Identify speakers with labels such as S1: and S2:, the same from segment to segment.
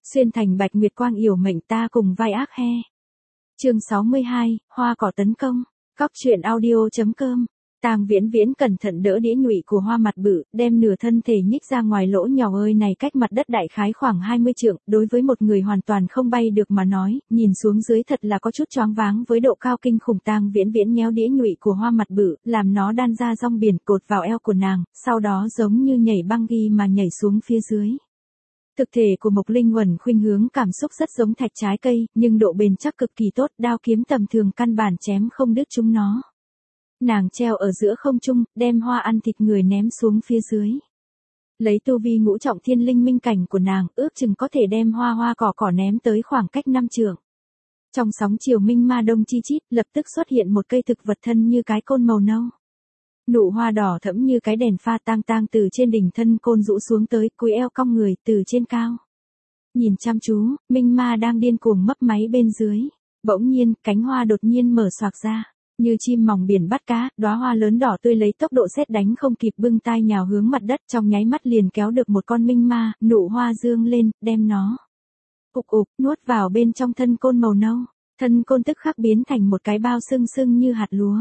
S1: Xuyên thành bạch nguyệt quang yểu mệnh ta cùng vai ác he. Chương 62, hoa cỏ tấn công. Cóc truyện audio.com. Tang Viễn Viễn cẩn thận đỡ đĩa nhụy của hoa mặt bự, đem nửa thân thể nhích ra ngoài lỗ nhỏ ơi này cách mặt đất đại khái khoảng 20 trượng, đối với một người hoàn toàn không bay được mà nói, nhìn xuống dưới thật là có chút choáng váng với độ cao kinh khủng. Tang Viễn Viễn nhéo đĩa nhụy của hoa mặt bự, làm nó đan ra rong biển cột vào eo của nàng, sau đó giống như nhảy băng ghi mà nhảy xuống phía dưới. Thực thể của Mộc Linh Uẩn khuynh hướng cảm xúc rất giống thạch trái cây, nhưng độ bền chắc cực kỳ tốt, đao kiếm tầm thường căn bản chém không đứt chúng nó. Nàng treo ở giữa không trung, đem hoa ăn thịt người ném xuống phía dưới. Lấy tu vi ngũ trọng thiên linh minh cảnh của nàng, ước chừng có thể đem hoa cỏ ném tới khoảng cách 5 trượng. Trong sóng chiều minh ma đông chi chít, lập tức xuất hiện một cây thực vật thân như cái côn màu nâu. Nụ hoa đỏ thẫm như cái đèn pha tang từ trên đỉnh thân côn rũ xuống tới, cúi eo cong người từ trên cao. Nhìn chăm chú, minh ma đang điên cuồng mấp máy bên dưới. Bỗng nhiên, cánh hoa đột nhiên mở xoạc ra. Như chim mòng biển bắt cá, đóa hoa lớn đỏ tươi lấy tốc độ sét đánh không kịp bưng tai nhào hướng mặt đất, trong nháy mắt liền kéo được một con minh ma, nụ hoa dương lên, đem nó ục nuốt vào bên trong thân côn màu nâu. Thân côn tức khắc biến thành một cái bao sưng như hạt lúa.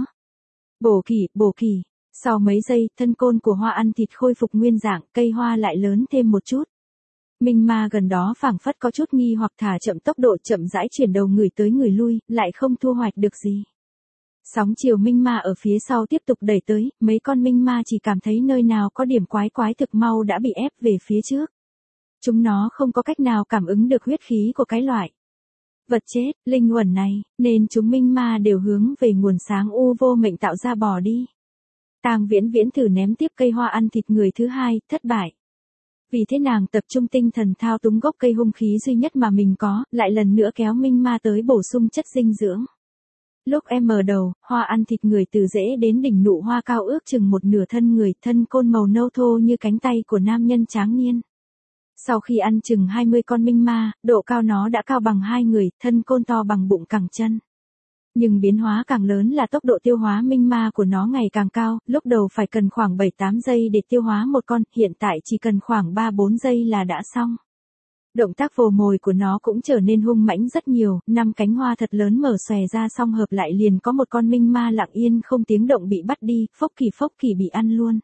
S1: Bổ kỳ. Sau mấy giây, thân côn của hoa ăn thịt khôi phục nguyên dạng, cây hoa lại lớn thêm một chút. Minh ma gần đó phảng phất có chút nghi hoặc thả chậm tốc độ, chậm rãi chuyển đầu người tới người lui, lại không thu hoạch được gì. Sóng chiều minh ma ở phía sau tiếp tục đẩy tới, mấy con minh ma chỉ cảm thấy nơi nào có điểm quái thực mau đã bị ép về phía trước. Chúng nó không có cách nào cảm ứng được huyết khí của cái loại vật chết, linh uẩn này, nên chúng minh ma đều hướng về nguồn sáng u vô mệnh tạo ra bò đi. Tang Viễn Viễn thử ném tiếp cây hoa ăn thịt người thứ hai, thất bại. Vì thế nàng tập trung tinh thần thao túng gốc cây hung khí duy nhất mà mình có, lại lần nữa kéo minh ma tới bổ sung chất dinh dưỡng. Lúc em mở đầu, hoa ăn thịt người từ rễ đến đỉnh nụ hoa cao ước chừng một nửa thân người, thân côn màu nâu thô như cánh tay của nam nhân tráng niên. Sau khi ăn chừng 20 con minh ma, độ cao nó đã cao bằng 2 người, thân côn to bằng bụng cẳng chân. Nhưng biến hóa càng lớn là tốc độ tiêu hóa minh ma của nó ngày càng cao, lúc đầu phải cần khoảng 7-8 giây để tiêu hóa một con, hiện tại chỉ cần khoảng 3-4 giây là đã xong. Động tác vồ mồi của nó cũng trở nên hung mãnh rất nhiều, 5 cánh hoa thật lớn mở xòe ra xong hợp lại liền có một con minh ma lặng yên không tiếng động bị bắt đi, phốc kỳ bị ăn luôn.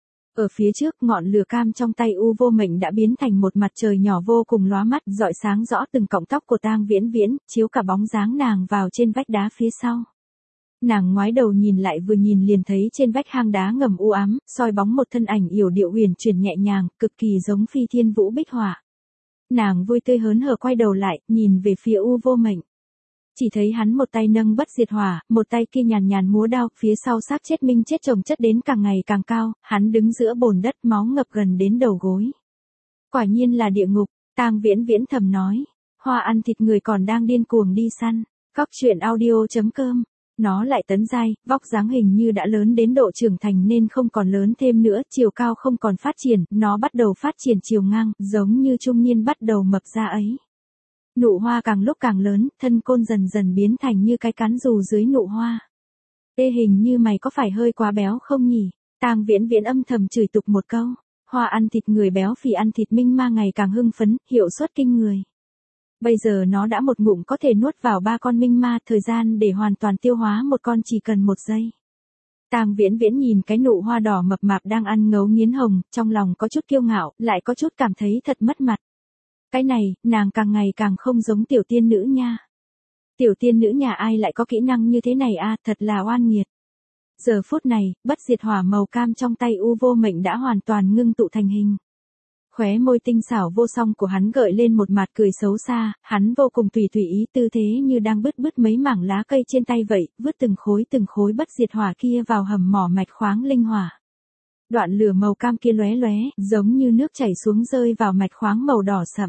S1: Ở phía trước, ngọn lửa cam trong tay u vô mệnh đã biến thành một mặt trời nhỏ vô cùng lóa mắt, rọi sáng rõ từng cọng tóc của Tang Viễn Viễn, chiếu cả bóng dáng nàng vào trên vách đá phía sau. Nàng ngoái đầu nhìn lại vừa nhìn liền thấy trên vách hang đá ngầm u ám, soi bóng một thân ảnh yểu điệu huyền chuyển nhẹ nhàng, cực kỳ giống Phi Thiên Vũ Bích Họa. Nàng vui tươi hớn hở quay đầu lại, nhìn về phía u vô mệnh. Chỉ thấy hắn một tay nâng bất diệt hỏa, một tay kia nhàn múa đao, phía sau xác chết minh chết chồng chất đến càng ngày càng cao, hắn đứng giữa bồn đất máu ngập gần đến đầu gối. Quả nhiên là địa ngục, Tang Viễn Viễn thầm nói, hoa ăn thịt người còn đang điên cuồng đi săn. Cóc truyện audio.com. Nó lại tấn giai, vóc dáng hình như đã lớn đến độ trưởng thành nên không còn lớn thêm nữa, chiều cao không còn phát triển, nó bắt đầu phát triển chiều ngang, giống như trung niên bắt đầu mập ra ấy. Nụ hoa càng lúc càng lớn, thân côn dần biến thành như cái cán dù dưới nụ hoa. Ê hình như mày có phải hơi quá béo không nhỉ? Tang Viễn Viễn âm thầm chửi tục một câu. Hoa ăn thịt người béo phì ăn thịt minh ma ngày càng hưng phấn, hiệu suất kinh người. Bây giờ nó đã một ngụm có thể nuốt vào 3 con minh ma, thời gian để hoàn toàn tiêu hóa một con chỉ cần 1 giây. Tang Viễn Viễn nhìn cái nụ hoa đỏ mập mạp đang ăn ngấu nghiến hồng, trong lòng có chút kiêu ngạo, lại có chút cảm thấy thật mất mặt. Cái này, nàng càng ngày càng không giống tiểu tiên nữ nha. Tiểu tiên nữ nhà ai lại có kỹ năng như thế này a, thật là oan nghiệt. Giờ phút này, bất diệt hỏa màu cam trong tay u vô mệnh đã hoàn toàn ngưng tụ thành hình. Khóe môi tinh xảo vô song của hắn gợi lên một mặt cười xấu xa, hắn vô cùng tùy ý tư thế như đang bứt mấy mảng lá cây trên tay vậy, vứt từng khối bất diệt hỏa kia vào hầm mỏ mạch khoáng linh hỏa. Đoạn lửa màu cam kia lóe, giống như nước chảy xuống rơi vào mạch khoáng màu đỏ sậm.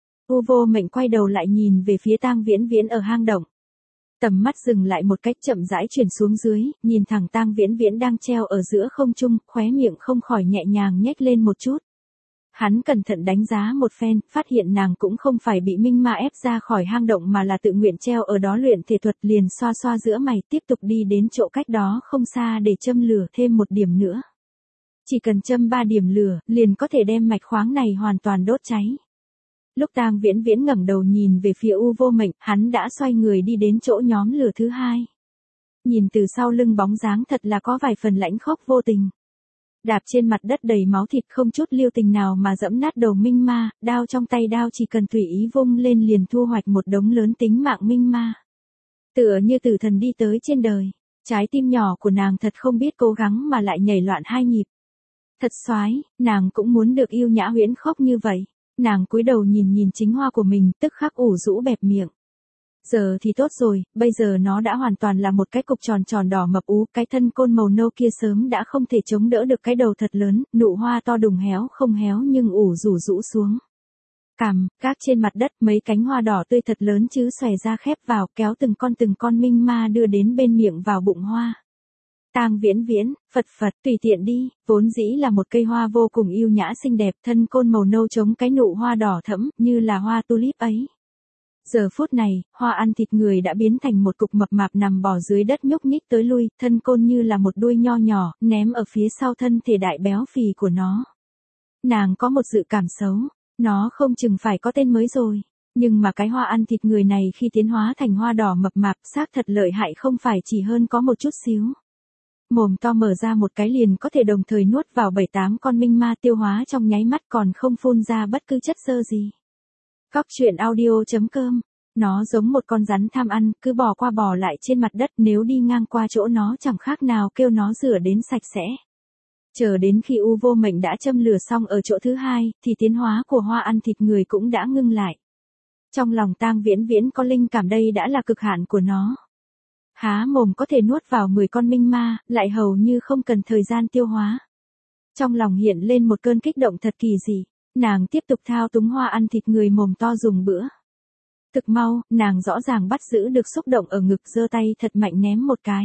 S1: U vô mệnh quay đầu lại nhìn về phía Tang Viễn Viễn ở hang động. Tầm mắt dừng lại một cách chậm rãi chuyển xuống dưới, nhìn thẳng Tang Viễn Viễn đang treo ở giữa không trung, khóe miệng không khỏi nhẹ nhàng nhếch lên một chút. Hắn cẩn thận đánh giá một phen, phát hiện nàng cũng không phải bị minh ma ép ra khỏi hang động mà là tự nguyện treo ở đó luyện thể thuật, liền xoa giữa mày tiếp tục đi đến chỗ cách đó không xa để châm lửa thêm một điểm nữa. Chỉ cần châm 3 điểm lửa, liền có thể đem mạch khoáng này hoàn toàn đốt cháy. Lúc Tang Viễn Viễn ngẩng đầu nhìn về phía U Vô Mệnh, hắn đã xoay người đi đến chỗ nhóm lửa thứ hai. Nhìn từ sau lưng bóng dáng thật là có vài phần lãnh khốc vô tình. Đạp trên mặt đất đầy máu thịt không chút lưu tình nào mà dẫm nát đầu Minh Ma, đao trong tay đao chỉ cần tùy ý vung lên liền thu hoạch một đống lớn tính mạng Minh Ma. Tựa như tử thần đi tới trên đời, trái tim nhỏ của nàng thật không biết cố gắng mà lại nhảy loạn hai nhịp. Thật xoái, nàng cũng muốn được yêu nhã huyễn khốc như vậy. Nàng cúi đầu nhìn nhìn chính hoa của mình, tức khắc ủ rũ bẹp miệng. Giờ thì tốt rồi, bây giờ nó đã hoàn toàn là một cái cục tròn tròn đỏ mập ú, cái thân côn màu nâu kia sớm đã không thể chống đỡ được cái đầu thật lớn, nụ hoa to đùng héo không héo nhưng ủ rũ xuống. Cằm, các trên mặt đất mấy cánh hoa đỏ tươi thật lớn chứ xòe ra khép vào, kéo từng con Minh Ma đưa đến bên miệng vào bụng hoa. Tang Viễn Viễn, phật tùy tiện đi, vốn dĩ là một cây hoa vô cùng yêu nhã xinh đẹp, thân côn màu nâu chống cái nụ hoa đỏ thẫm, như là hoa tulip ấy. Giờ phút này, hoa ăn thịt người đã biến thành một cục mập mạp nằm bò dưới đất nhúc nhích tới lui, thân côn như là một đuôi nho nhỏ, ném ở phía sau thân thể đại béo phì của nó. Nàng có một dự cảm xấu, nó không chừng phải có tên mới rồi. Nhưng mà cái hoa ăn thịt người này khi tiến hóa thành hoa đỏ mập mạp xác thật lợi hại không phải chỉ hơn có một chút xíu. Mồm to mở ra một cái liền có thể đồng thời nuốt vào 7-8 con Minh Ma tiêu hóa trong nháy mắt còn không phun ra bất cứ chất xơ gì. Cóc truyện audio.com. Nó giống một con rắn tham ăn, cứ bò qua bò lại trên mặt đất, nếu đi ngang qua chỗ nó chẳng khác nào kêu nó rửa đến sạch sẽ. Chờ đến khi U Vô Mệnh đã châm lửa xong ở chỗ thứ hai, thì tiến hóa của hoa ăn thịt người cũng đã ngưng lại. Trong lòng Tang Viễn Viễn có linh cảm đây đã là cực hạn của nó. Há mồm có thể nuốt vào 10 con Minh Ma, lại hầu như không cần thời gian tiêu hóa. Trong lòng hiện lên một cơn kích động thật kỳ dị, nàng tiếp tục thao túng hoa ăn thịt người mồm to dùng bữa. Thực mau, nàng rõ ràng bắt giữ được xúc động ở ngực, giơ tay thật mạnh ném một cái.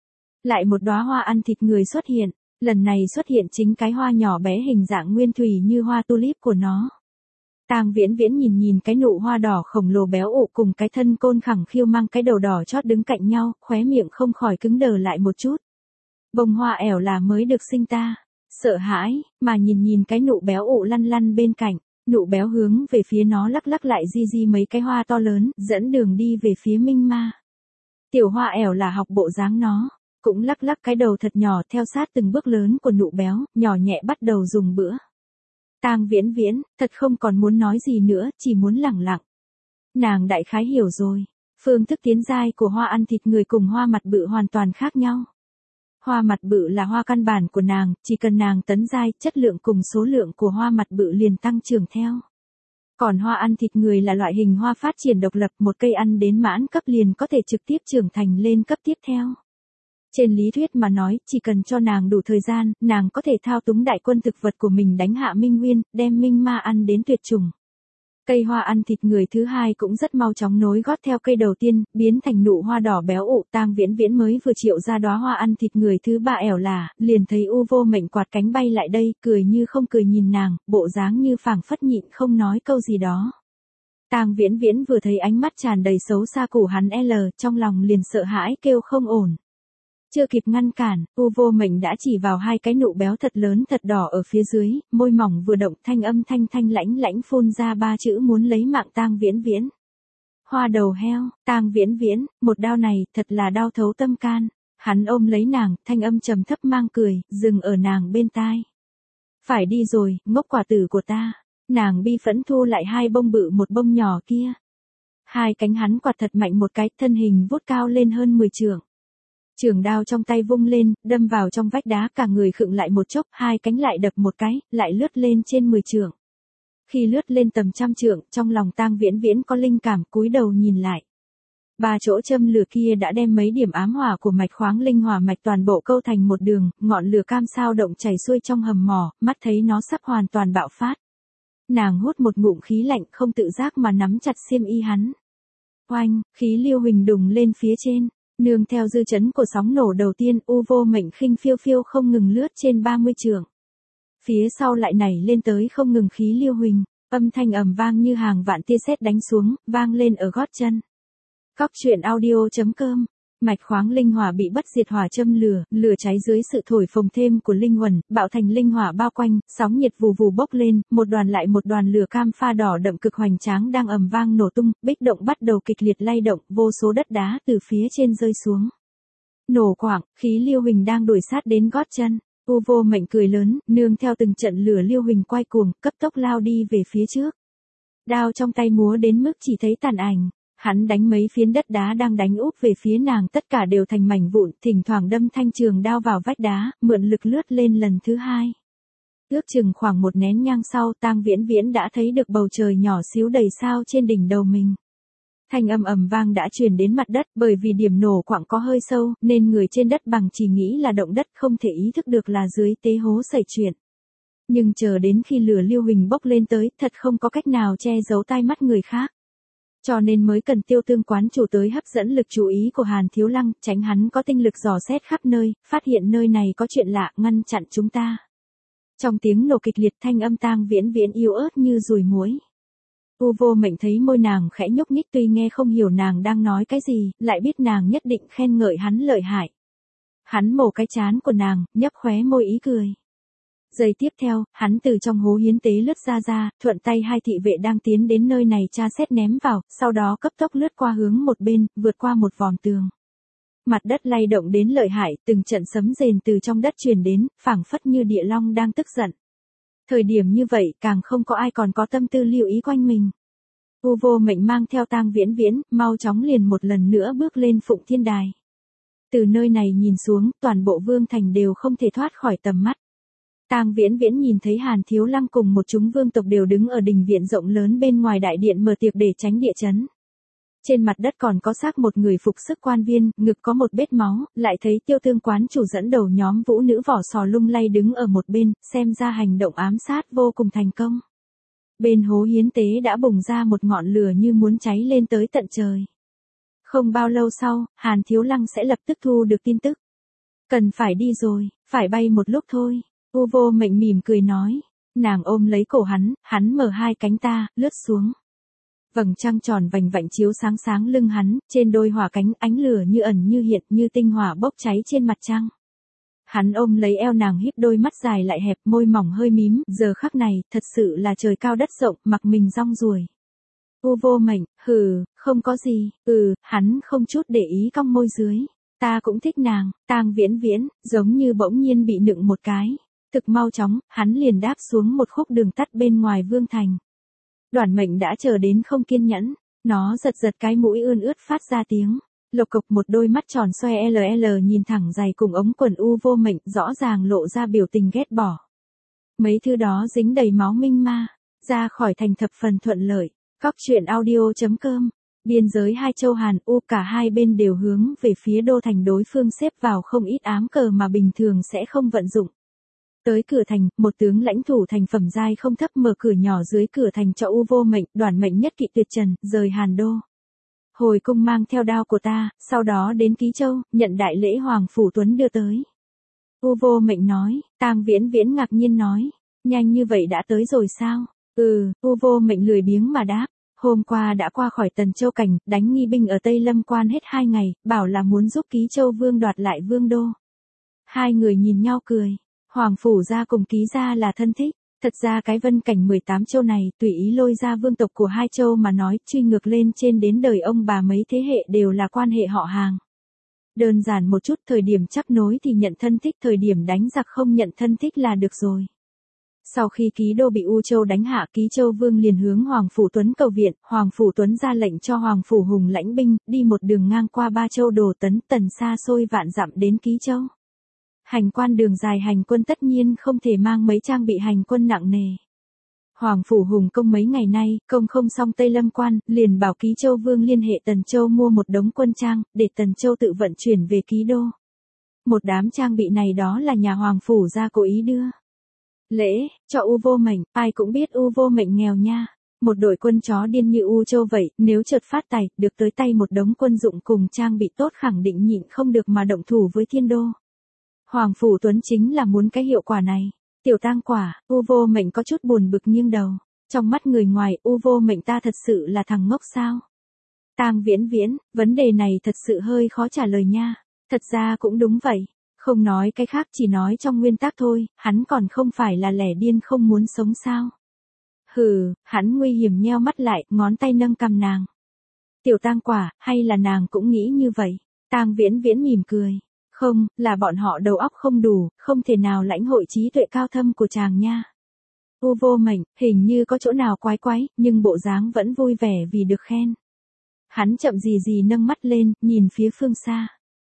S1: Lại một đóa hoa ăn thịt người xuất hiện, lần này xuất hiện chính cái hoa nhỏ bé hình dạng nguyên thủy như hoa tulip của nó. Tang Viễn Viễn nhìn nhìn cái nụ hoa đỏ khổng lồ béo ụ cùng cái thân côn khẳng khiu mang cái đầu đỏ chót đứng cạnh nhau, khóe miệng không khỏi cứng đờ lại một chút. Bông hoa ẻo là mới được sinh ta. Sợ hãi, mà nhìn nhìn cái nụ béo ụ lăn lăn bên cạnh, nụ béo hướng về phía nó lắc lắc lại di mấy cái hoa to lớn, dẫn đường đi về phía Minh Ma. Tiểu hoa ẻo là học bộ dáng nó, cũng lắc lắc cái đầu thật nhỏ theo sát từng bước lớn của nụ béo, nhỏ nhẹ bắt đầu dùng bữa. Tang Viễn Viễn, thật không còn muốn nói gì nữa, chỉ muốn lẳng lặng. Nàng đại khái hiểu rồi, phương thức tiến giai của hoa ăn thịt người cùng hoa mặt bự hoàn toàn khác nhau. Hoa mặt bự là hoa căn bản của nàng, chỉ cần nàng tấn giai, chất lượng cùng số lượng của hoa mặt bự liền tăng trưởng theo. Còn hoa ăn thịt người là loại hình hoa phát triển độc lập, một cây ăn đến mãn cấp liền có thể trực tiếp trưởng thành lên cấp tiếp theo. Trên lý thuyết mà nói, chỉ cần cho nàng đủ thời gian, nàng có thể thao túng đại quân thực vật của mình đánh hạ Minh Nguyên, đem Minh Ma ăn đến tuyệt chủng. Cây hoa ăn thịt người thứ hai cũng rất mau chóng nối gót theo cây đầu tiên, biến thành nụ hoa đỏ béo ụ. Tang Viễn Viễn mới vừa triệu ra đóa hoa ăn thịt người thứ ba ẻo là, liền thấy U Vô Mệnh quạt cánh bay lại đây, cười như không cười nhìn nàng, bộ dáng như phảng phất nhịn không nói câu gì đó. Tang Viễn Viễn vừa thấy ánh mắt tràn đầy xấu xa của hắn trong lòng liền sợ hãi kêu không ổn. Chưa kịp ngăn cản, U Vô Mệnh đã chỉ vào hai cái nụ béo thật lớn thật đỏ ở phía dưới, môi mỏng vừa động thanh âm thanh lãnh phun ra 3 chữ muốn lấy mạng Tang Viễn Viễn. Hoa đầu heo, Tang Viễn Viễn, một đao này thật là đau thấu tâm can. Hắn ôm lấy nàng, thanh âm trầm thấp mang cười, dừng ở nàng bên tai. Phải đi rồi, ngốc quả tử của ta. Nàng bi phẫn thu lại hai bông bự một bông nhỏ kia. Hai cánh hắn quạt thật mạnh một cái, thân hình vút cao lên hơn 10 trượng. Trường đao trong tay vung lên, đâm vào trong vách đá, cả người khựng lại một chốc, hai cánh lại đập một cái, lại lướt lên trên 10 trượng. Khi lướt lên tầm 100 trượng, trong lòng Tang Viễn Viễn có linh cảm, cúi đầu nhìn lại. 3 chỗ châm lửa kia đã đem mấy điểm ám hỏa của mạch khoáng linh hỏa mạch toàn bộ câu thành một đường, ngọn lửa cam sao động chảy xuôi trong hầm mỏ, mắt thấy nó sắp hoàn toàn bạo phát. Nàng hút một ngụm khí lạnh không tự giác mà nắm chặt xiêm y hắn. Oanh, khí lưu huỳnh đùng lên phía trên. Nương theo dư chấn của sóng nổ đầu tiên, U Vô Mệnh khinh phiêu không ngừng lướt trên 30 trượng. Phía sau lại nảy lên tới không ngừng khí lưu huỳnh, âm thanh ầm vang như hàng vạn tia sét đánh xuống, vang lên ở gót chân. Cóc truyện audio.com Mạch khoáng linh hỏa bị bất diệt hỏa châm lửa, lửa cháy dưới sự thổi phồng thêm của linh hồn, bạo thành linh hỏa bao quanh, sóng nhiệt vù vù bốc lên, một đoàn lại một đoàn lửa cam pha đỏ đậm cực hoành tráng đang ầm vang nổ tung, bích động bắt đầu kịch liệt lay động, vô số đất đá từ phía trên rơi xuống. Nổ quảng, khí Liêu Huỳnh đang đuổi sát đến gót chân. U Vô Mệnh cười lớn, nương theo từng trận lửa Liêu Huỳnh quay cuồng, cấp tốc lao đi về phía trước. Đao trong tay múa đến mức chỉ thấy tàn ảnh. Hắn đánh mấy phiến đất đá đang đánh úp về phía nàng, tất cả đều thành mảnh vụn, thỉnh thoảng đâm thanh trường đao vào vách đá, mượn lực lướt lên lần thứ hai. Ước chừng khoảng một nén nhang sau, Tang Viễn Viễn đã thấy được bầu trời nhỏ xíu đầy sao trên đỉnh đầu mình. Thanh âm ầm vang đã truyền đến mặt đất, bởi vì điểm nổ quặng có hơi sâu, nên người trên đất bằng chỉ nghĩ là động đất, không thể ý thức được là dưới tế hố xảy chuyện. Nhưng chờ đến khi lửa Liêu Huỳnh bốc lên tới, thật không có cách nào che giấu tai mắt người khác. Cho nên mới cần Tiêu Tương quán chủ tới hấp dẫn lực chú ý của Hàn Thiếu Lăng, tránh hắn có tinh lực dò xét khắp nơi, phát hiện nơi này có chuyện lạ, ngăn chặn chúng ta. Trong tiếng nổ kịch liệt, thanh âm Tang Viễn Viễn yếu ớt như ruồi muối. U Vô Mệnh thấy môi nàng khẽ nhúc nhích, tuy nghe không hiểu nàng đang nói cái gì, lại biết nàng nhất định khen ngợi hắn lợi hại. Hắn mổ cái trán của nàng, nhấp khóe môi ý cười. Giây tiếp theo, hắn từ trong hố hiến tế lướt ra, thuận tay hai thị vệ đang tiến đến nơi này tra xét ném vào, sau đó cấp tốc lướt qua hướng một bên, vượt qua một vòm tường. Mặt đất lay động đến lợi hại, từng trận sấm rền từ trong đất truyền đến, phảng phất như địa long đang tức giận. Thời điểm như vậy, càng không có ai còn có tâm tư lưu ý quanh mình. U Vô Mệnh mang theo Tang Viễn Viễn, mau chóng liền một lần nữa bước lên Phụng Thiên Đài. Từ nơi này nhìn xuống, toàn bộ vương thành đều không thể thoát khỏi tầm mắt. Tang Viễn Viễn nhìn thấy Hàn Thiếu Lăng cùng một chúng vương tộc đều đứng ở đình viện rộng lớn bên ngoài đại điện mở tiệc để tránh địa chấn. Trên mặt đất còn có xác một người phục sức quan viên, ngực có một vết máu, lại thấy Tiêu Tương quán chủ dẫn đầu nhóm vũ nữ vỏ sò lung lay đứng ở một bên, xem ra hành động ám sát vô cùng thành công. Bên hố hiến tế đã bùng ra một ngọn lửa như muốn cháy lên tới tận trời. Không bao lâu sau, Hàn Thiếu Lăng sẽ lập tức thu được tin tức. Cần phải đi rồi, phải bay một lúc thôi. U Vô Mệnh mỉm cười nói. Nàng ôm lấy cổ hắn mở hai cánh ta, lướt xuống. Vầng trăng tròn vành vạnh chiếu sáng sáng lưng hắn, trên đôi hỏa cánh ánh lửa như ẩn như hiện như tinh hỏa bốc cháy trên mặt trăng. Hắn ôm lấy eo nàng híp đôi mắt dài lại hẹp, môi mỏng hơi mím, giờ khắc này, thật sự là trời cao đất rộng, mặc mình rong ruổi. U Vô Mệnh, không có gì, hắn không chút để ý cong môi dưới. Ta cũng thích nàng. Tang Viễn Viễn, giống như bỗng nhiên bị nựng một cái. Thực mau chóng, hắn liền đáp xuống một khúc đường tắt bên ngoài vương thành. Đoản Mệnh đã chờ đến không kiên nhẫn, nó giật cái mũi ươn ướt phát ra tiếng. Lộc cộc, một đôi mắt tròn xoe LL nhìn thẳng dài cùng ống quần U Vô Mệnh, rõ ràng lộ ra biểu tình ghét bỏ. Mấy thứ đó dính đầy máu minh ma, ra khỏi thành thập phần thuận lợi. Cóc truyện audio.com. Biên giới hai châu Hàn U, cả hai bên đều hướng về phía đô thành đối phương xếp vào không ít ám cờ mà bình thường sẽ không vận dụng. Tới cửa thành, một tướng lãnh thủ thành phẩm giai không thấp mở cửa nhỏ dưới cửa thành cho U Vô Mệnh, Đoản Mệnh nhất kỵ tuyệt trần, rời Hàn đô. Hồi cung mang theo đao của ta, sau đó đến Ký Châu, nhận đại lễ Hoàng Phủ Tuấn đưa tới. U Vô Mệnh nói. Tang Viễn Viễn ngạc nhiên nói. Nhanh như vậy đã tới rồi sao? U Vô Mệnh lười biếng mà đáp. Hôm qua đã qua khỏi Tần Châu Cảnh, đánh nghi binh ở Tây Lâm Quan hết 2 ngày, bảo là muốn giúp Ký Châu Vương đoạt lại vương đô. Hai người nhìn nhau cười. Hoàng Phủ gia cùng Ký gia là thân thích. Thật ra cái Vân Cảnh 18 châu này, tùy ý lôi ra vương tộc của 2 châu mà nói, truy ngược lên trên đến đời ông bà mấy thế hệ đều là quan hệ họ hàng. Đơn giản một chút, thời điểm chấp nối thì nhận thân thích, thời điểm đánh giặc không nhận thân thích là được rồi. Sau khi Ký đô bị U Châu đánh hạ, Ký Châu Vương liền hướng Hoàng Phủ Tuấn cầu viện, Hoàng Phủ Tuấn ra lệnh cho Hoàng Phủ Hùng lãnh binh, đi một đường ngang qua 3 châu Đồ Tấn, Tần xa xôi vạn dặm đến Ký Châu. Hành quan đường dài hành quân tất nhiên không thể mang mấy trang bị hành quân nặng nề. Hoàng Phủ Hùng công mấy ngày nay, công không xong Tây Lâm Quan, liền bảo Ký Châu Vương liên hệ Tần Châu mua một đống quân trang, để Tần Châu tự vận chuyển về Ký đô. Một đám trang bị này đó là nhà Hoàng Phủ gia cố ý đưa. Lễ, cho U Vô Mệnh, ai cũng biết U Vô Mệnh nghèo nha. Một đội quân chó điên như U Châu vậy, nếu chợt phát tài, được tới tay một đống quân dụng cùng trang bị tốt khẳng định nhịn không được mà động thủ với Thiên đô. Hoàng Phủ Tuấn chính là muốn cái hiệu quả này. Tiểu tang quả, U Vô Mệnh có chút buồn bực nghiêng đầu. Trong mắt người ngoài, U Vô Mệnh ta thật sự là thằng ngốc sao? Tang Viễn Viễn, vấn đề này thật sự hơi khó trả lời nha. Thật ra cũng đúng vậy. Không nói cái khác, chỉ nói trong nguyên tắc thôi, hắn còn không phải là lẻ điên không muốn sống sao. Hừ, hắn nguy hiểm nheo mắt lại, ngón tay nâng cằm nàng. Tiểu Tang Quả, hay là nàng cũng nghĩ như vậy? Tang Viễn Viễn mỉm cười. Không, là bọn họ đầu óc không đủ, không thể nào lãnh hội trí tuệ cao thâm của chàng nha. U Vô Mệnh, hình như có chỗ nào quái quái, nhưng bộ dáng vẫn vui vẻ vì được khen. Hắn chậm gì gì nâng mắt lên, nhìn phía phương xa.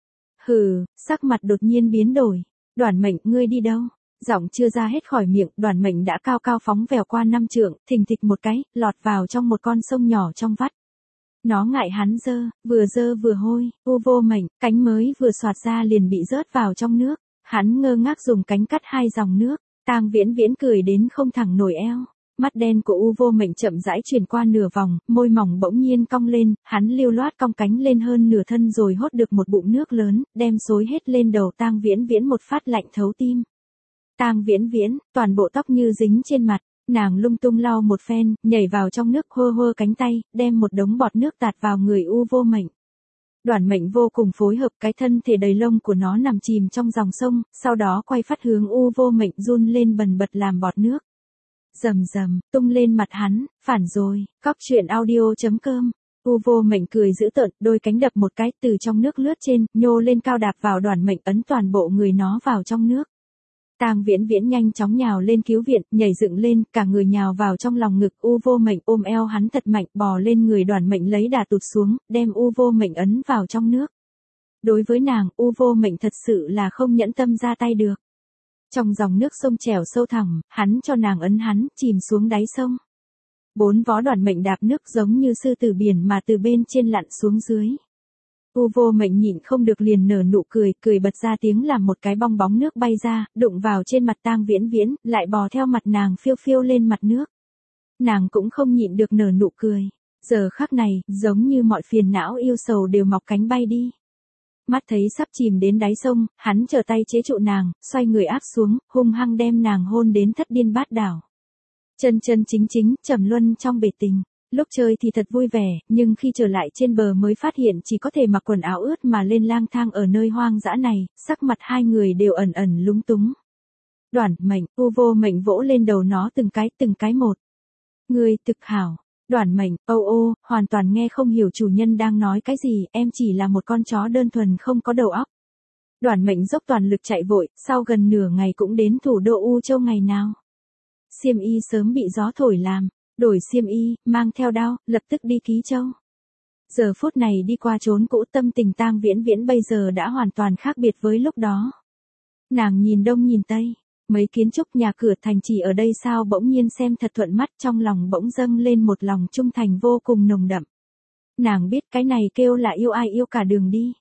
S1: Hừ, sắc mặt đột nhiên biến đổi. Đoản Mệnh, ngươi đi đâu? Giọng chưa ra hết khỏi miệng, Đoản Mệnh đã cao cao phóng vèo qua 5 trượng, thình thịch một cái, lọt vào trong một con sông nhỏ trong vắt. Nó ngại hắn dơ vừa hôi, U Vô Mệnh, cánh mới vừa xoạt ra liền bị rớt vào trong nước. Hắn ngơ ngác dùng cánh cắt 2 dòng nước. Tang Viễn Viễn cười đến không thẳng nổi eo. Mắt đen của U Vô Mệnh chậm rãi chuyển qua nửa vòng, môi mỏng bỗng nhiên cong lên, hắn lưu loát cong cánh lên hơn nửa thân rồi hốt được một bụng nước lớn, đem xối hết lên đầu Tang Viễn Viễn một phát lạnh thấu tim. Tang Viễn Viễn, toàn bộ tóc như dính trên mặt, nàng lung tung lau một phen, nhảy vào trong nước hơ hơ cánh tay, đem một đống bọt nước tạt vào người U Vô Mệnh. Đoản Mệnh vô cùng phối hợp, cái thân thể đầy lông của nó nằm chìm trong dòng sông, sau đó quay phát hướng U Vô Mệnh run lên bần bật làm bọt nước. Rầm rầm, tung lên mặt hắn, phản rồi, cóc truyện audio.com. U Vô Mệnh cười dữ tợn, đôi cánh đập một cái, từ trong nước lướt trên, nhô lên cao đạp vào Đoản Mệnh, ấn toàn bộ người nó vào trong nước. Tang Viễn Viễn nhanh chóng nhào lên cứu viện, nhảy dựng lên, cả người nhào vào trong lòng ngực U Vô Mệnh, ôm eo hắn thật mạnh, bò lên người Đoản Mệnh lấy đà tụt xuống, đem U Vô Mệnh ấn vào trong nước. Đối với nàng, U Vô Mệnh thật sự là không nhẫn tâm ra tay được. Trong dòng nước sông trèo sâu thẳm, hắn cho nàng ấn hắn, chìm xuống đáy sông. 4 vó Đoản Mệnh đạp nước giống như sư tử biển mà từ bên trên lặn xuống dưới. U Vô Mệnh nhịn không được liền nở nụ cười, cười bật ra tiếng làm một cái bong bóng nước bay ra, đụng vào trên mặt Tang Viễn Viễn, lại bò theo mặt nàng phiêu phiêu lên mặt nước. Nàng cũng không nhịn được nở nụ cười. Giờ khắc này, giống như mọi phiền não yêu sầu đều mọc cánh bay đi. Mắt thấy sắp chìm đến đáy sông, hắn trở tay chế trụ nàng, xoay người áp xuống, hung hăng đem nàng hôn đến thất điên bát đảo. Chân chân chính chính, trầm luân trong bể tình. Lúc chơi thì thật vui vẻ, nhưng khi trở lại trên bờ mới phát hiện chỉ có thể mặc quần áo ướt mà lên lang thang ở nơi hoang dã này, sắc mặt hai người đều ẩn ẩn lúng túng. Đoản Mệnh, U Vô Mệnh vỗ lên đầu nó từng cái một. Ngươi thực hảo. Đoản Mệnh, ô, hoàn toàn nghe không hiểu chủ nhân đang nói cái gì, em chỉ là một con chó đơn thuần không có đầu óc. Đoản Mệnh dốc toàn lực chạy vội, sau gần nửa ngày cũng đến thủ đô U Châu ngày nào. Xiêm y sớm bị gió thổi làm, đổi xiêm y, mang theo đao, lập tức đi Ký Châu. Giờ phút này đi qua trốn cũ, tâm tình Tang Viễn Viễn bây giờ đã hoàn toàn khác biệt với lúc đó. Nàng nhìn đông nhìn tây, mấy kiến trúc nhà cửa thành trì ở đây sao bỗng nhiên xem thật thuận mắt, trong lòng bỗng dâng lên một lòng trung thành vô cùng nồng đậm. Nàng biết cái này kêu là yêu ai yêu cả đường đi.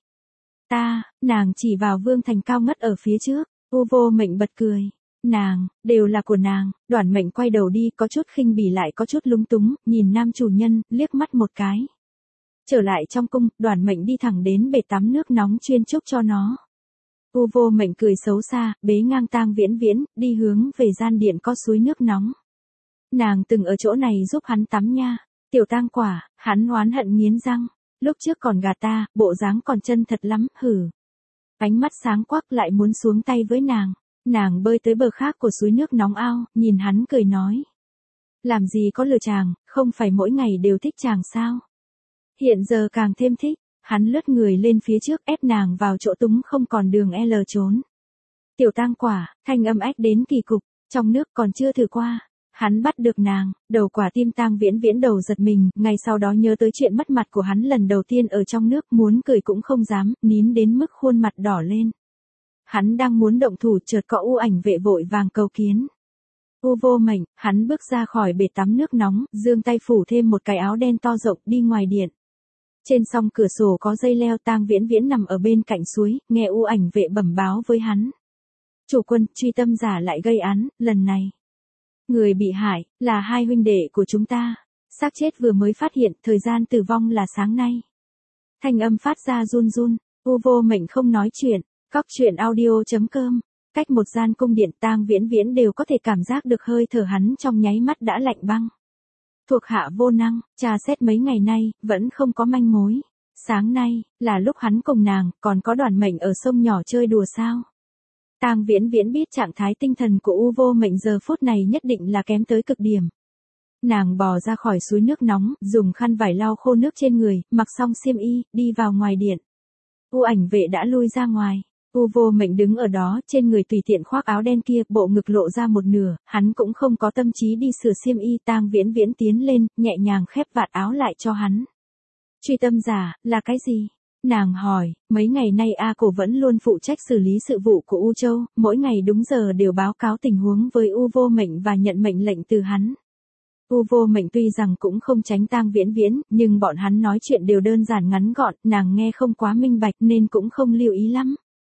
S1: Nàng chỉ vào vương thành cao ngất ở phía trước, U Vô Mệnh bật cười. Nàng, đều là của nàng. Đoản Mệnh quay đầu đi, có chút khinh bỉ lại có chút lúng túng, nhìn nam chủ nhân, liếc mắt một cái. Trở lại trong cung, Đoản Mệnh đi thẳng đến bể tắm nước nóng chuyên chúc cho nó. U Vô Mệnh cười xấu xa, bế ngang Tang Viễn Viễn, đi hướng về gian điện có suối nước nóng. Nàng từng ở chỗ này giúp hắn tắm nha. Tiểu Tang Quả, hắn oán hận nghiến răng. Lúc trước còn gạt ta, bộ dáng còn chân thật lắm, hử. Ánh mắt sáng quắc lại muốn xuống tay với nàng. Nàng bơi tới bờ khác của suối nước nóng ao, nhìn hắn cười nói. Làm gì có lừa chàng, không phải mỗi ngày đều thích chàng sao? Hiện giờ càng thêm thích, hắn lướt người lên phía trước ép nàng vào chỗ túng không còn đường L trốn. Tiểu Tang Quả, thanh âm ách đến kỳ cục, trong nước còn chưa thử qua. Hắn bắt được nàng, đầu quả tim Tang Viễn Viễn đầu giật mình, ngay sau đó nhớ tới chuyện mất mặt của hắn lần đầu tiên ở trong nước, muốn cười cũng không dám, nín đến mức khuôn mặt đỏ lên. Hắn đang muốn động thủ chợt có U Ảnh vệ vội vàng cầu kiến. U Vô Mệnh, hắn bước ra khỏi bể tắm nước nóng, giương tay phủ thêm một cái áo đen to rộng đi ngoài điện. Trên song cửa sổ có dây leo, Tang Viễn Viễn nằm ở bên cạnh suối, nghe U Ảnh vệ bẩm báo với hắn. Chủ quân, truy tâm giả lại gây án, lần này. Người bị hại, là hai huynh đệ của chúng ta. Xác chết vừa mới phát hiện, thời gian tử vong là sáng nay. Thanh âm phát ra run run, U Vô Mệnh không nói chuyện. Cóc truyện audio.com. Cách một gian cung điện, Tang Viễn Viễn đều có thể cảm giác được hơi thở hắn trong nháy mắt đã lạnh băng. Thuộc hạ vô năng, tra xét mấy ngày nay, vẫn không có manh mối. Sáng nay, là lúc hắn cùng nàng, còn có Đoàn Mệnh ở sông nhỏ chơi đùa sao? Tang Viễn Viễn biết trạng thái tinh thần của U Vô Mệnh giờ phút này nhất định là kém tới cực điểm. Nàng bò ra khỏi suối nước nóng, dùng khăn vải lau khô nước trên người, mặc xong xiêm y, đi vào ngoài điện. U Ảnh Vệ đã lui ra ngoài. U Vô Mệnh đứng ở đó, trên người tùy tiện khoác áo đen kia, bộ ngực lộ ra một nửa, hắn cũng không có tâm trí đi sửa xiêm y. Tang Viễn Viễn tiến lên, nhẹ nhàng khép vạt áo lại cho hắn. Truy tâm giả, là cái gì? Nàng hỏi, mấy ngày nay A Cổ vẫn luôn phụ trách xử lý sự vụ của U Châu, mỗi ngày đúng giờ đều báo cáo tình huống với U Vô Mệnh và nhận mệnh lệnh từ hắn. U Vô Mệnh tuy rằng cũng không tránh Tang Viễn Viễn, nhưng bọn hắn nói chuyện đều đơn giản ngắn gọn, nàng nghe không quá minh bạch nên cũng không lưu ý lắm.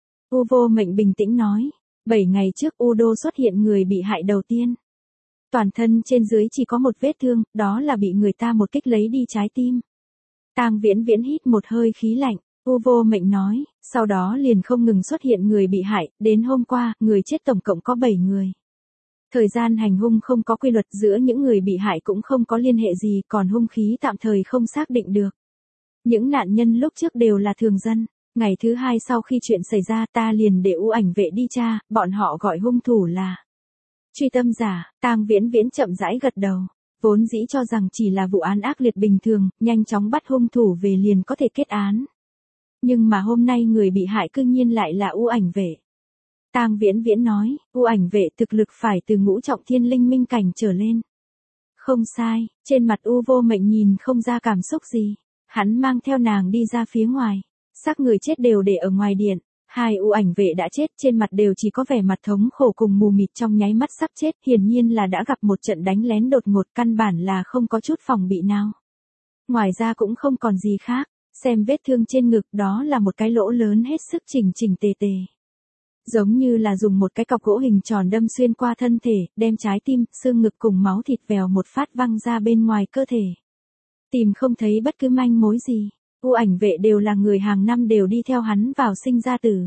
S1: U Vô Mệnh bình tĩnh nói, 7 ngày trước U Đô xuất hiện người bị hại đầu tiên. Toàn thân trên dưới chỉ có một vết thương, đó là bị người ta một kích lấy đi trái tim. Tang Viễn Viễn hít một hơi khí lạnh, U Vô Mệnh nói, sau đó liền không ngừng xuất hiện người bị hại, đến hôm qua, người chết tổng cộng có 7 người. Thời gian hành hung không có quy luật, giữa những người bị hại cũng không có liên hệ gì, còn hung khí tạm thời không xác định được. Những nạn nhân lúc trước đều là thường dân. Ngày thứ 2 sau khi chuyện xảy ra ta liền để U Ảnh Vệ đi tra, bọn họ gọi hung thủ là truy tâm giả. Tang Viễn Viễn chậm rãi gật đầu. Vốn dĩ cho rằng chỉ là vụ án ác liệt bình thường, nhanh chóng bắt hung thủ về liền có thể kết án. Nhưng mà hôm nay người bị hại cư nhiên lại là U Ảnh Vệ. Tang Viễn Viễn nói, U Ảnh Vệ thực lực phải từ ngũ trọng thiên linh minh cảnh trở lên. Không sai, trên mặt U Vô Mệnh nhìn không ra cảm xúc gì. Hắn mang theo nàng đi ra phía ngoài. Xác người chết đều để ở ngoài điện. 2 U Ảnh Vệ đã chết, trên mặt đều chỉ có vẻ mặt thống khổ cùng mù mịt, trong nháy mắt sắp chết, hiển nhiên là đã gặp một trận đánh lén đột ngột, căn bản là không có chút phòng bị nào. Ngoài ra cũng không còn gì khác, xem vết thương trên ngực, đó là một cái lỗ lớn hết sức chỉnh chỉnh tề tề. Giống như là dùng một cái cọc gỗ hình tròn đâm xuyên qua thân thể, đem trái tim, xương ngực cùng máu thịt vèo một phát văng ra bên ngoài cơ thể. Tìm không thấy bất cứ manh mối gì. U Ảnh Vệ đều là người hàng năm đều đi theo hắn vào sinh ra tử.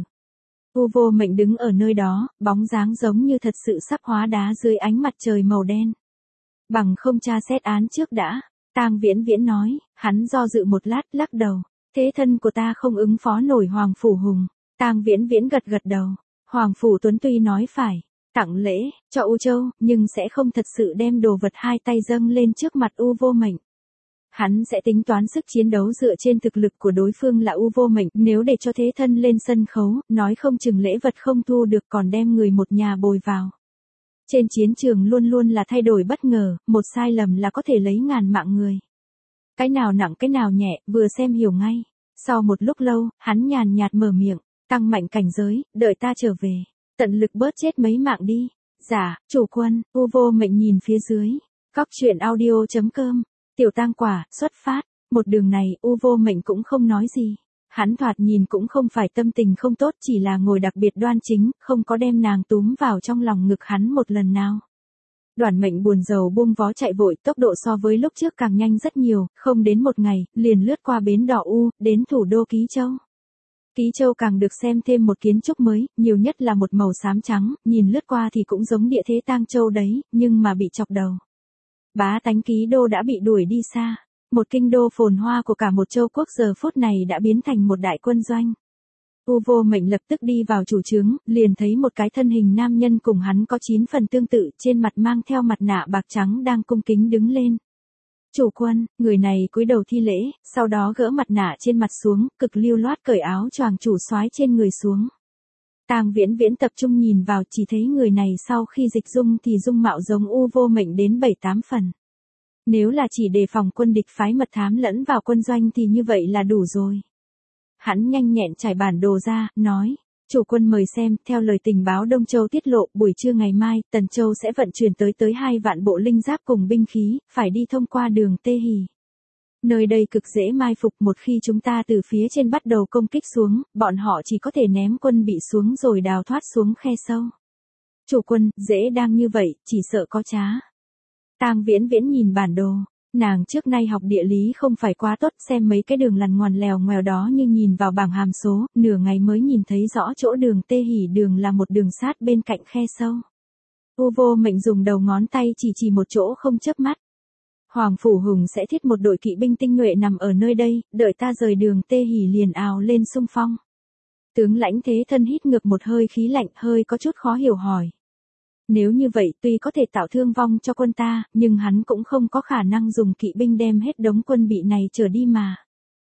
S1: U Vô Mệnh đứng ở nơi đó, bóng dáng giống như thật sự sắp hóa đá dưới ánh mặt trời màu đen. Bằng không tra xét án trước đã, Tang Viễn Viễn nói, hắn do dự một lát, lắc đầu. Thế thân của ta không ứng phó nổi Hoàng Phủ Hùng. Tang Viễn Viễn gật gật đầu. Hoàng Phủ Tuấn tuy nói phải tặng lễ cho U Châu, nhưng sẽ không thật sự đem đồ vật hai tay dâng lên trước mặt U Vô Mệnh. Hắn sẽ tính toán sức chiến đấu dựa trên thực lực của đối phương là U Vô Mệnh, nếu để cho thế thân lên sân khấu, nói không chừng lễ vật không thu được còn đem người một nhà bồi vào. Trên chiến trường luôn luôn là thay đổi bất ngờ, một sai lầm là có thể lấy ngàn mạng người. Cái nào nặng cái nào nhẹ, vừa xem hiểu ngay. Sau một lúc lâu, hắn nhàn nhạt mở miệng, tăng mạnh cảnh giới, đợi ta trở về, tận lực bớt chết mấy mạng đi. Dạ, chủ quân. U Vô Mệnh nhìn phía dưới. Góc truyện audio.com. Tiểu tang quả, xuất phát. Một đường này, U Vô Mệnh cũng không nói gì. Hắn thoạt nhìn cũng không phải tâm tình không tốt, chỉ là ngồi đặc biệt đoan chính, không có đem nàng túm vào trong lòng ngực hắn một lần nào. Đoàn Mệnh buồn rầu buông vó chạy vội, tốc độ so với lúc trước càng nhanh rất nhiều, không đến một ngày, liền lướt qua bến đỏ U, đến thủ đô Ký Châu. Ký Châu càng được xem thêm một kiến trúc mới, nhiều nhất là một màu xám trắng, nhìn lướt qua thì cũng giống địa thế Tang Châu đấy, nhưng mà bị chọc đầu. Bá tánh Ký Đô đã bị đuổi đi xa. Một kinh đô phồn hoa của cả một châu quốc giờ phút này đã biến thành một đại quân doanh. U Vô Mệnh lập tức đi vào chủ trướng, liền thấy một cái thân hình nam nhân cùng hắn có 9 phần tương tự, trên mặt mang theo mặt nạ bạc trắng đang cung kính đứng lên. Chủ quân, người này cúi đầu thi lễ, sau đó gỡ mặt nạ trên mặt xuống, cực lưu loát cởi áo choàng chủ soái trên người xuống. Tang Viễn Viễn tập trung nhìn vào, chỉ thấy người này sau khi dịch dung thì dung mạo giống U Vô Mệnh đến 7-8 phần. Nếu là chỉ đề phòng quân địch phái mật thám lẫn vào quân doanh thì như vậy là đủ rồi. Hắn nhanh nhẹn trải bản đồ ra, nói, chủ quân mời xem, theo lời tình báo Đông Châu tiết lộ, buổi trưa ngày mai, Tần Châu sẽ vận chuyển tới 2 vạn bộ linh giáp cùng binh khí, phải đi thông qua đường Tê Hì. Nơi đây cực dễ mai phục, một khi chúng ta từ phía trên bắt đầu công kích xuống, bọn họ chỉ có thể ném quân bị xuống rồi đào thoát xuống khe sâu. Chủ quân, dễ đang như vậy, chỉ sợ có trá. Tang Viễn Viễn nhìn bản đồ, nàng trước nay học địa lý không phải quá tốt, xem mấy cái đường lằn ngoằn lèo ngoèo đó nhưng nhìn vào bảng hàm số, nửa ngày mới nhìn thấy rõ chỗ đường Tê Hỉ đường là một đường sát bên cạnh khe sâu. U Vô Mệnh dùng đầu ngón tay chỉ một chỗ không chớp mắt. Hoàng Phủ Hùng sẽ thiết một đội kỵ binh tinh nhuệ nằm ở nơi đây, đợi ta rời đường Tê Hỉ liền ào lên xung phong. Tướng lãnh thế thân hít ngược một hơi khí lạnh, hơi có chút khó hiểu hỏi. Nếu như vậy tuy có thể tạo thương vong cho quân ta, nhưng hắn cũng không có khả năng dùng kỵ binh đem hết đống quân bị này trở đi mà.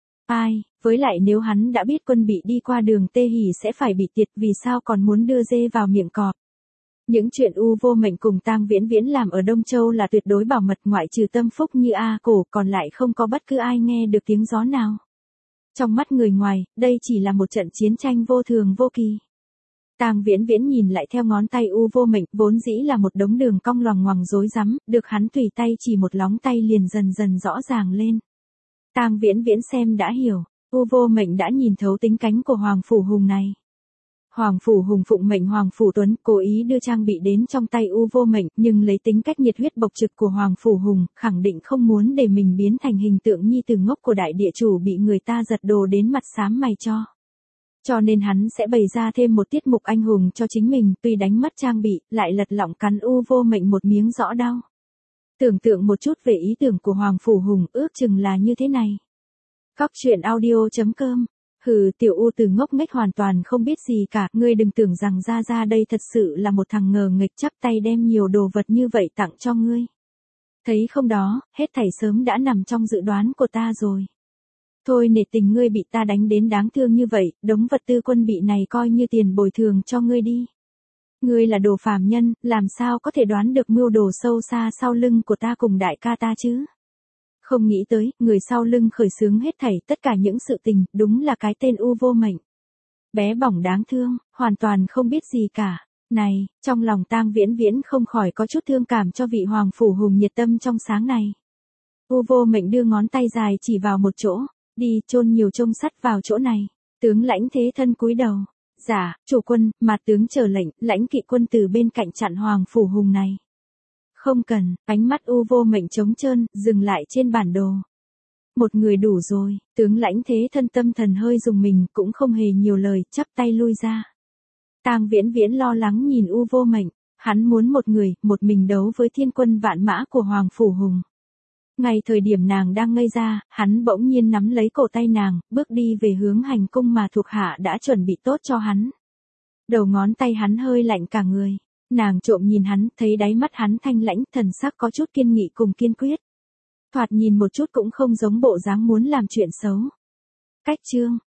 S1: Ai, với lại nếu hắn đã biết quân bị đi qua đường Tê Hỉ sẽ phải bị tiệt, vì sao còn muốn đưa dê vào miệng cọp. Những chuyện U Vô Mệnh cùng Tang Viễn Viễn làm ở Đông Châu là tuyệt đối bảo mật, ngoại trừ Tâm Phúc như A Cổ còn lại không có bất cứ ai nghe được tiếng gió nào. Trong mắt người ngoài, đây chỉ là một trận chiến tranh vô thường vô kỳ. Tang Viễn Viễn nhìn lại theo ngón tay U Vô Mệnh, vốn dĩ là một đống đường cong loằng ngoằng rối rắm, được hắn tùy tay chỉ một lóng tay liền dần dần rõ ràng lên. Tang Viễn Viễn xem đã hiểu, U Vô Mệnh đã nhìn thấu tính cánh của Hoàng Phủ Hùng này. Hoàng Phủ Hùng phụng mệnh Hoàng Phủ Tuấn cố ý đưa trang bị đến trong tay U Vô Mệnh, nhưng lấy tính cách nhiệt huyết bộc trực của Hoàng Phủ Hùng, khẳng định không muốn để mình biến thành hình tượng nhi tử ngốc của đại địa chủ bị người ta giật đồ đến mặt xám mày cho. Cho nên hắn sẽ bày ra thêm một tiết mục anh hùng cho chính mình, tuy đánh mất trang bị, lại lật lọng cắn U Vô Mệnh một miếng rõ đau. Tưởng tượng một chút về ý tưởng của Hoàng Phủ Hùng, ước chừng là như thế này. Góc truyện audio.com. Hừ, tiểu U từ ngốc nghếch hoàn toàn không biết gì cả, ngươi đừng tưởng rằng Gia Gia đây thật sự là một thằng ngờ nghịch chắp tay đem nhiều đồ vật như vậy tặng cho ngươi. Thấy không đó, hết thảy sớm đã nằm trong dự đoán của ta rồi. Thôi nể tình ngươi bị ta đánh đến đáng thương như vậy, đống vật tư quân bị này coi như tiền bồi thường cho ngươi đi. Ngươi là đồ phàm nhân, làm sao có thể đoán được mưu đồ sâu xa sau lưng của ta cùng đại ca ta chứ? Không nghĩ tới, người sau lưng khởi xướng hết thảy tất cả những sự tình, đúng là cái tên U Vô Mệnh. Bé bỏng đáng thương, hoàn toàn không biết gì cả. Này, trong lòng Tang Viễn Viễn không khỏi có chút thương cảm cho vị Hoàng Phủ Hùng nhiệt tâm trong sáng này. U Vô Mệnh đưa ngón tay dài chỉ vào một chỗ, đi chôn nhiều trông sắt vào chỗ này. Tướng lãnh thế thân cúi đầu. Dạ, chủ quân, mà tướng chờ lệnh, lãnh kỵ quân từ bên cạnh chặn Hoàng Phủ Hùng này. Không cần, ánh mắt U Vô Mệnh trống trơn, dừng lại trên bản đồ. Một người đủ rồi, tướng lãnh thế thân tâm thần hơi dùng mình, cũng không hề nhiều lời, chắp tay lui ra. Tang Viễn Viễn lo lắng nhìn U Vô Mệnh, hắn muốn một người, một mình đấu với thiên quân vạn mã của Hoàng Phủ Hùng. Ngay thời điểm nàng đang ngây ra, hắn bỗng nhiên nắm lấy cổ tay nàng, bước đi về hướng hành cung mà thuộc hạ đã chuẩn bị tốt cho hắn. Đầu ngón tay hắn hơi lạnh cả người. Nàng trộm nhìn hắn, thấy đáy mắt hắn thanh lãnh, thần sắc có chút kiên nghị cùng kiên quyết. Thoạt nhìn một chút cũng không giống bộ dáng muốn làm chuyện xấu. Cách chương